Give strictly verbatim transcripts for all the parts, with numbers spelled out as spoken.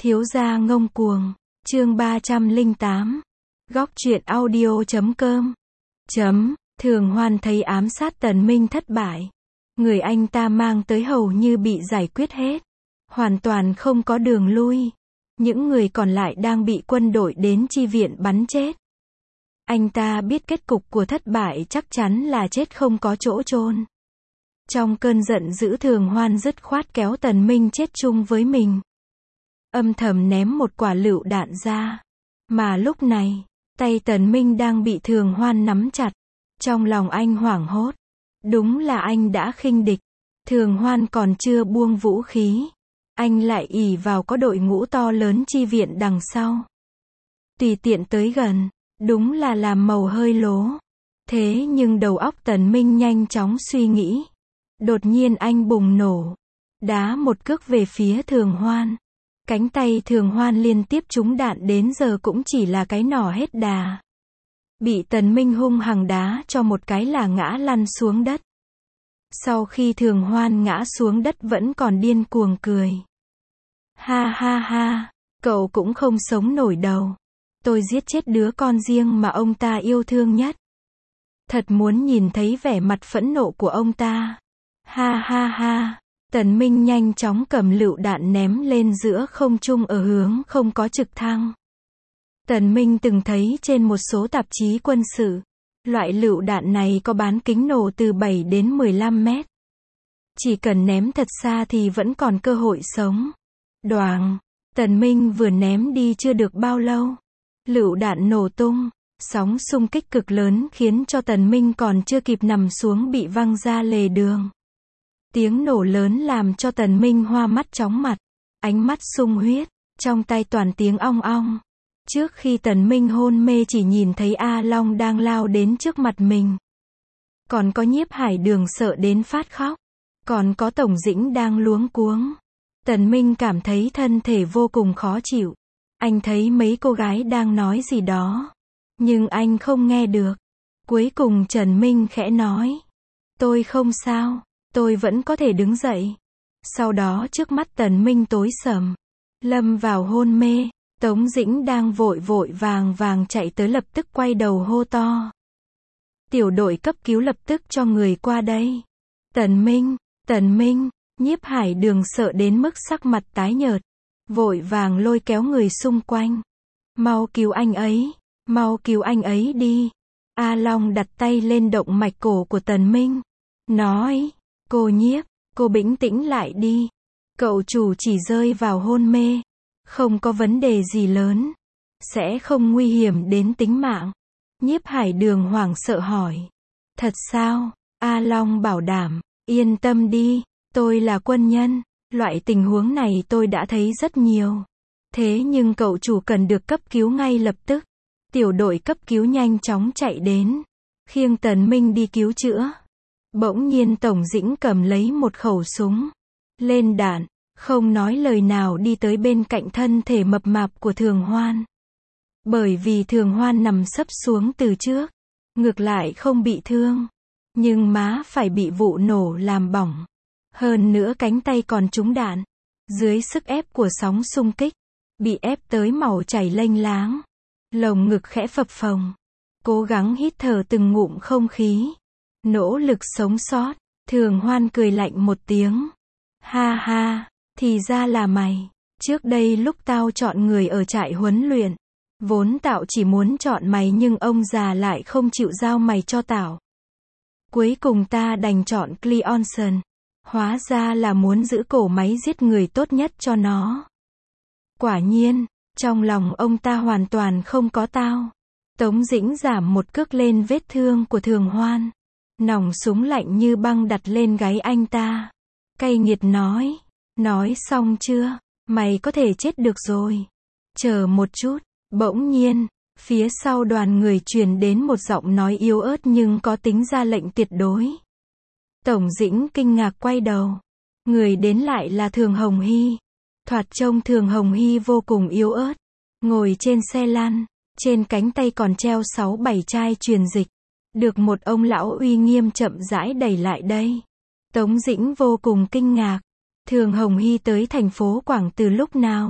Thiếu gia ngông cuồng, chương ba trăm lẻ tám, góc truyện audio chấm com. Chấm, Thường Hoan thấy ám sát Tần Minh thất bại. Người anh ta mang tới hầu như bị giải quyết hết. Hoàn toàn không có đường lui. Những người còn lại đang bị quân đội đến chi viện bắn chết. Anh ta biết kết cục của thất bại chắc chắn là chết không có chỗ chôn. Trong cơn giận dữ Thường Hoan dứt khoát kéo Tần Minh chết chung với mình. Âm thầm ném một quả lựu đạn ra. Mà lúc này, tay Tần Minh đang bị Thường Hoan nắm chặt. Trong lòng anh hoảng hốt. Đúng là anh đã khinh địch. Thường Hoan còn chưa buông vũ khí. Anh lại ỷ vào có đội ngũ to lớn chi viện đằng sau. Tùy tiện tới gần. Đúng là làm màu hơi lố. Thế nhưng đầu óc Tần Minh nhanh chóng suy nghĩ. Đột nhiên anh bùng nổ. Đá một cước về phía Thường Hoan. Cánh tay Thường Hoan liên tiếp trúng đạn đến giờ cũng chỉ là cái nỏ hết đà. Bị Tần Minh hung hăng đá cho một cái là ngã lăn xuống đất. Sau khi Thường Hoan ngã xuống đất vẫn còn điên cuồng cười. Ha ha ha, cậu cũng không sống nổi đâu. Tôi giết chết đứa con riêng mà ông ta yêu thương nhất. Thật muốn nhìn thấy vẻ mặt phẫn nộ của ông ta. Ha ha ha. Tần Minh nhanh chóng cầm lựu đạn ném lên giữa không trung ở hướng không có trực thăng. Tần Minh từng thấy trên một số tạp chí quân sự, loại lựu đạn này có bán kính nổ từ bảy đến mười lăm mét. Chỉ cần ném thật xa thì vẫn còn cơ hội sống. Đoàng, Tần Minh vừa ném đi chưa được bao lâu. Lựu đạn nổ tung, sóng xung kích cực lớn khiến cho Tần Minh còn chưa kịp nằm xuống bị văng ra lề đường. Tiếng nổ lớn làm cho Tần Minh hoa mắt chóng mặt, ánh mắt sung huyết, trong tai toàn tiếng ong ong. Trước khi Tần Minh hôn mê chỉ nhìn thấy A Long đang lao đến trước mặt mình. Còn có Nhiếp Hải Đường sợ đến phát khóc. Còn có Tổng Dĩnh đang luống cuống. Tần Minh cảm thấy thân thể vô cùng khó chịu. Anh thấy mấy cô gái đang nói gì đó. Nhưng anh không nghe được. Cuối cùng Trần Minh khẽ nói. Tôi không sao. Tôi vẫn có thể đứng dậy. Sau đó trước mắt Tần Minh tối sầm. Lâm vào hôn mê. Tống Dĩnh đang vội vội vàng vàng chạy tới lập tức quay đầu hô to. Tiểu đội cấp cứu lập tức cho người qua đây. Tần Minh, Tần Minh, Nhiếp Hải Đường sợ đến mức sắc mặt tái nhợt. Vội vàng lôi kéo người xung quanh. Mau cứu anh ấy, mau cứu anh ấy đi. A Long đặt tay lên động mạch cổ của Tần Minh. Nói, cô Nhiếp, cô bình tĩnh lại đi. Cậu chủ chỉ rơi vào hôn mê. Không có vấn đề gì lớn. Sẽ không nguy hiểm đến tính mạng. Nhiếp Hải Đường hoảng sợ hỏi. Thật sao? A Long bảo đảm. Yên tâm đi. Tôi là quân nhân. Loại tình huống này tôi đã thấy rất nhiều. Thế nhưng cậu chủ cần được cấp cứu ngay lập tức. Tiểu đội cấp cứu nhanh chóng chạy đến. Khiêng Tần Minh đi cứu chữa. Bỗng nhiên Tổng Dĩnh cầm lấy một khẩu súng. Lên đạn. Không nói lời nào đi tới bên cạnh thân thể mập mạp của Thường Hoan. Bởi vì Thường Hoan nằm sấp xuống từ trước. Ngược lại không bị thương. Nhưng má phải bị vụ nổ làm bỏng. Hơn nữa cánh tay còn trúng đạn. Dưới sức ép của sóng xung kích. Bị ép tới màu chảy lênh láng. Lồng ngực khẽ phập phồng. Cố gắng hít thở từng ngụm không khí. Nỗ lực sống sót. Thường Hoan cười lạnh một tiếng. Ha ha. Thì ra là mày. Trước đây lúc tao chọn người ở trại huấn luyện. Vốn tao chỉ muốn chọn mày nhưng ông già lại không chịu giao mày cho tao. Cuối cùng ta đành chọn Cleonson. Hóa ra là muốn giữ cổ máy giết người tốt nhất cho nó. Quả nhiên, trong lòng ông ta hoàn toàn không có tao. Tống Dĩnh giảm một cước lên vết thương của Thường Hoan. Nòng súng lạnh như băng đặt lên gáy anh ta. Cay nghiệt nói. Nói xong chưa? Mày có thể chết được rồi. Chờ một chút. Bỗng nhiên, phía sau đoàn người truyền đến một giọng nói yếu ớt nhưng có tính ra lệnh tuyệt đối. Tổng Dĩnh kinh ngạc quay đầu. Người đến lại là Thường Hồng Hy. Thoạt trông Thường Hồng Hy vô cùng yếu ớt. Ngồi trên xe lăn. Trên cánh tay còn treo sáu bảy chai truyền dịch. Được một ông lão uy nghiêm chậm rãi đẩy lại đây. Tống Dĩnh vô cùng kinh ngạc. Thường Hồng Hy tới thành phố Quảng từ lúc nào?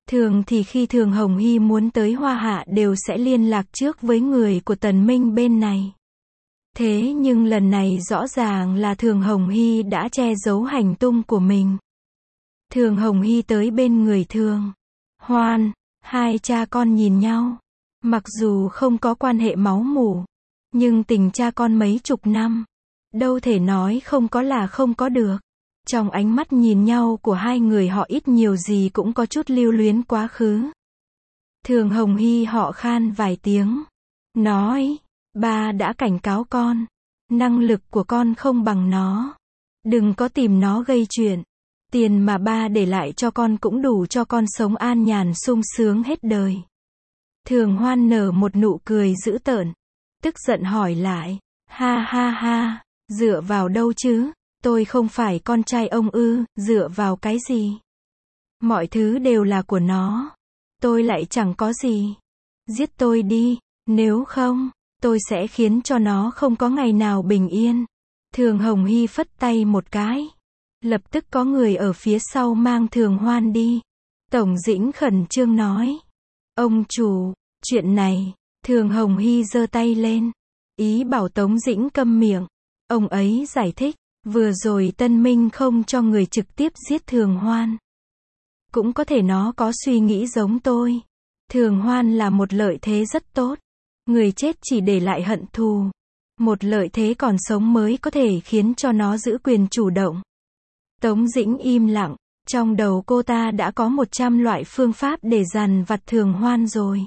Thường thì khi Thường Hồng Hy muốn tới Hoa Hạ đều sẽ liên lạc trước với người của Tần Minh bên này. Thế nhưng lần này rõ ràng là Thường Hồng Hy đã che giấu hành tung của mình. Thường Hồng Hy tới bên người Thường Hoan, hai cha con nhìn nhau. Mặc dù không có quan hệ máu mủ, nhưng tình cha con mấy chục năm, đâu thể nói không có là không có được. Trong ánh mắt nhìn nhau của hai người họ ít nhiều gì cũng có chút lưu luyến quá khứ. Thường Hồng Hy họ khan vài tiếng, nói, ba đã cảnh cáo con, năng lực của con không bằng nó. Đừng có tìm nó gây chuyện. Tiền mà ba để lại cho con cũng đủ cho con sống an nhàn sung sướng hết đời. Thường Hoan nở một nụ cười dữ tợn, tức giận hỏi lại, ha ha ha, dựa vào đâu chứ, tôi không phải con trai ông ư, dựa vào cái gì? Mọi thứ đều là của nó, tôi lại chẳng có gì. Giết tôi đi, nếu không, tôi sẽ khiến cho nó không có ngày nào bình yên. Thường Hồng Hy phất tay một cái. Lập tức có người ở phía sau mang Thường Hoan đi. Tổng Dĩnh khẩn trương nói, ông chủ, chuyện này, Thường Hồng Hy giơ tay lên, ý bảo Tống Dĩnh câm miệng. Ông ấy giải thích, vừa rồi Tân Minh không cho người trực tiếp giết Thường Hoan. Cũng có thể nó có suy nghĩ giống tôi. Thường Hoan là một lợi thế rất tốt. Người chết chỉ để lại hận thù. Một lợi thế còn sống mới có thể khiến cho nó giữ quyền chủ động. Tống Dĩnh im lặng. Trong đầu cô ta đã có một trăm loại phương pháp để dằn vặt Thường Hoan rồi.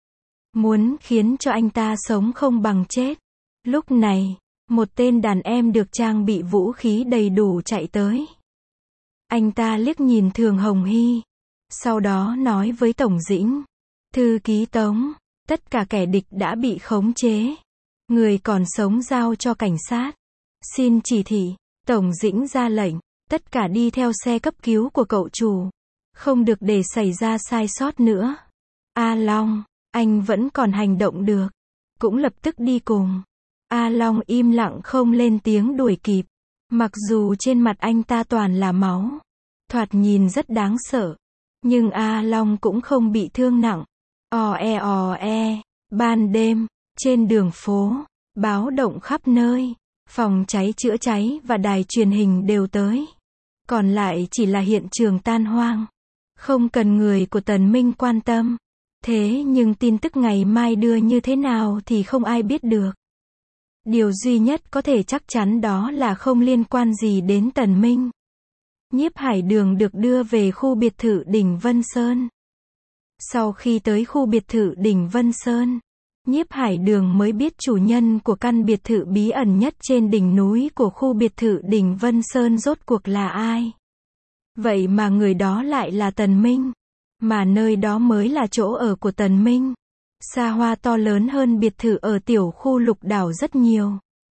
Muốn khiến cho anh ta sống không bằng chết. Lúc này, một tên đàn em được trang bị vũ khí đầy đủ chạy tới. Anh ta liếc nhìn Thường Hồng Hy. Sau đó nói với Tổng Dĩnh. Thư ký Tống, tất cả kẻ địch đã bị khống chế. Người còn sống giao cho cảnh sát. Xin chỉ thị. Tổng Dĩnh ra lệnh. Tất cả đi theo xe cấp cứu của cậu chủ. Không được để xảy ra sai sót nữa. A Long, anh vẫn còn hành động được. Cũng lập tức đi cùng. A Long im lặng không lên tiếng đuổi kịp. Mặc dù trên mặt anh ta toàn là máu. Thoạt nhìn rất đáng sợ. Nhưng A Long cũng không bị thương nặng. Ò e ò e. Ban đêm, trên đường phố, báo động khắp nơi. Phòng cháy chữa cháy và đài truyền hình đều tới. Còn lại chỉ là hiện trường tan hoang. Không cần người của Tần Minh quan tâm. Thế nhưng tin tức ngày mai đưa như thế nào thì không ai biết được. Điều duy nhất có thể chắc chắn đó là không liên quan gì đến Tần Minh. Nhiếp Hải Đường được đưa về khu biệt thự đỉnh Vân Sơn. Sau khi tới khu biệt thự đỉnh Vân Sơn, Nhiếp Hải Đường mới biết chủ nhân của căn biệt thự bí ẩn nhất trên đỉnh núi của khu biệt thự đỉnh Vân Sơn rốt cuộc là ai. Vậy mà người đó lại là Tần Minh. Mà nơi đó mới là chỗ ở của Tần Minh. Xa hoa to lớn hơn biệt thự ở tiểu khu Lục Đảo rất nhiều.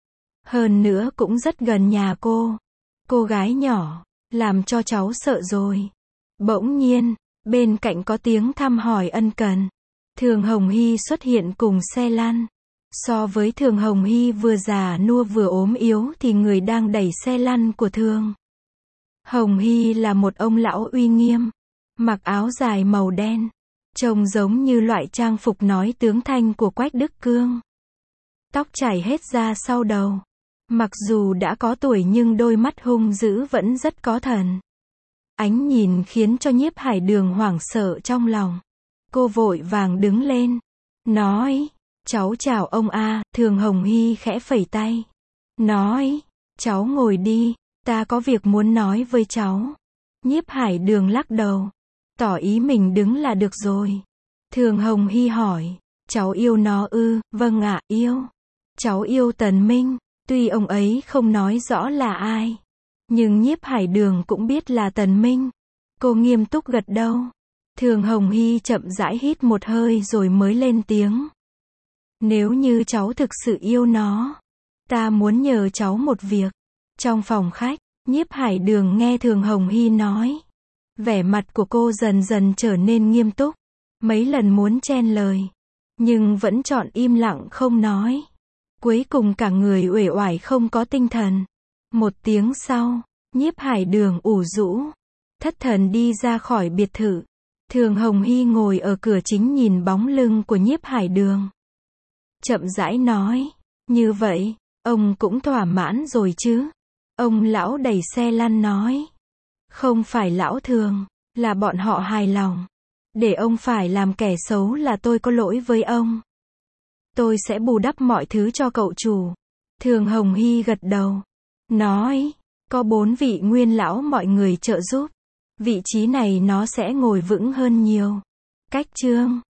Hơn nữa cũng rất gần nhà cô. Cô gái nhỏ, làm cho cháu sợ rồi. Bỗng nhiên, bên cạnh có tiếng thăm hỏi ân cần. Thường Hồng Hy xuất hiện cùng xe lăn. So với Thường Hồng Hy vừa già nua vừa ốm yếu thì người đang đẩy xe lăn của Thường Hồng Hy là một ông lão uy nghiêm. Mặc áo dài màu đen. Trông giống như loại trang phục nói tướng thanh của Quách Đức Cương. Tóc chảy hết ra sau đầu. Mặc dù đã có tuổi nhưng đôi mắt hung dữ vẫn rất có thần. Ánh nhìn khiến cho Nhiếp Hải Đường hoảng sợ trong lòng. Cô vội vàng đứng lên. Nói, cháu chào ông a. Thường Hồng Hy khẽ phẩy tay. Nói, cháu ngồi đi, ta có việc muốn nói với cháu. Nhiếp Hải Đường lắc đầu. Tỏ ý mình đứng là được rồi. Thường Hồng Hy hỏi, cháu yêu nó ư? Vâng ạ, yêu. Cháu yêu Tần Minh. Tuy ông ấy không nói rõ là ai. Nhưng Nhiếp Hải Đường cũng biết là Tần Minh. Cô nghiêm túc gật đầu. Thường Hồng Hy chậm rãi hít một hơi rồi mới lên tiếng. Nếu như cháu thực sự yêu nó, ta muốn nhờ cháu một việc. Trong phòng khách, Nhiếp Hải Đường nghe Thường Hồng Hy nói. Vẻ mặt của cô dần dần trở nên nghiêm túc. Mấy lần muốn chen lời. Nhưng vẫn chọn im lặng không nói. Cuối cùng cả người uể oải không có tinh thần. Một tiếng sau, Nhiếp Hải Đường ủ rũ, thất thần đi ra khỏi biệt thự. Thường Hồng Hy ngồi ở cửa chính nhìn bóng lưng của Nhiếp Hải Đường. Chậm rãi nói, như vậy, ông cũng thỏa mãn rồi chứ? Ông lão đẩy xe lăn nói. Không phải lão Thường, là bọn họ hài lòng. Để ông phải làm kẻ xấu là tôi có lỗi với ông. Tôi sẽ bù đắp mọi thứ cho cậu chủ. Thường Hồng Hy gật đầu. Nói, có bốn vị nguyên lão mọi người trợ giúp. Vị trí này nó sẽ ngồi vững hơn nhiều. Cách chương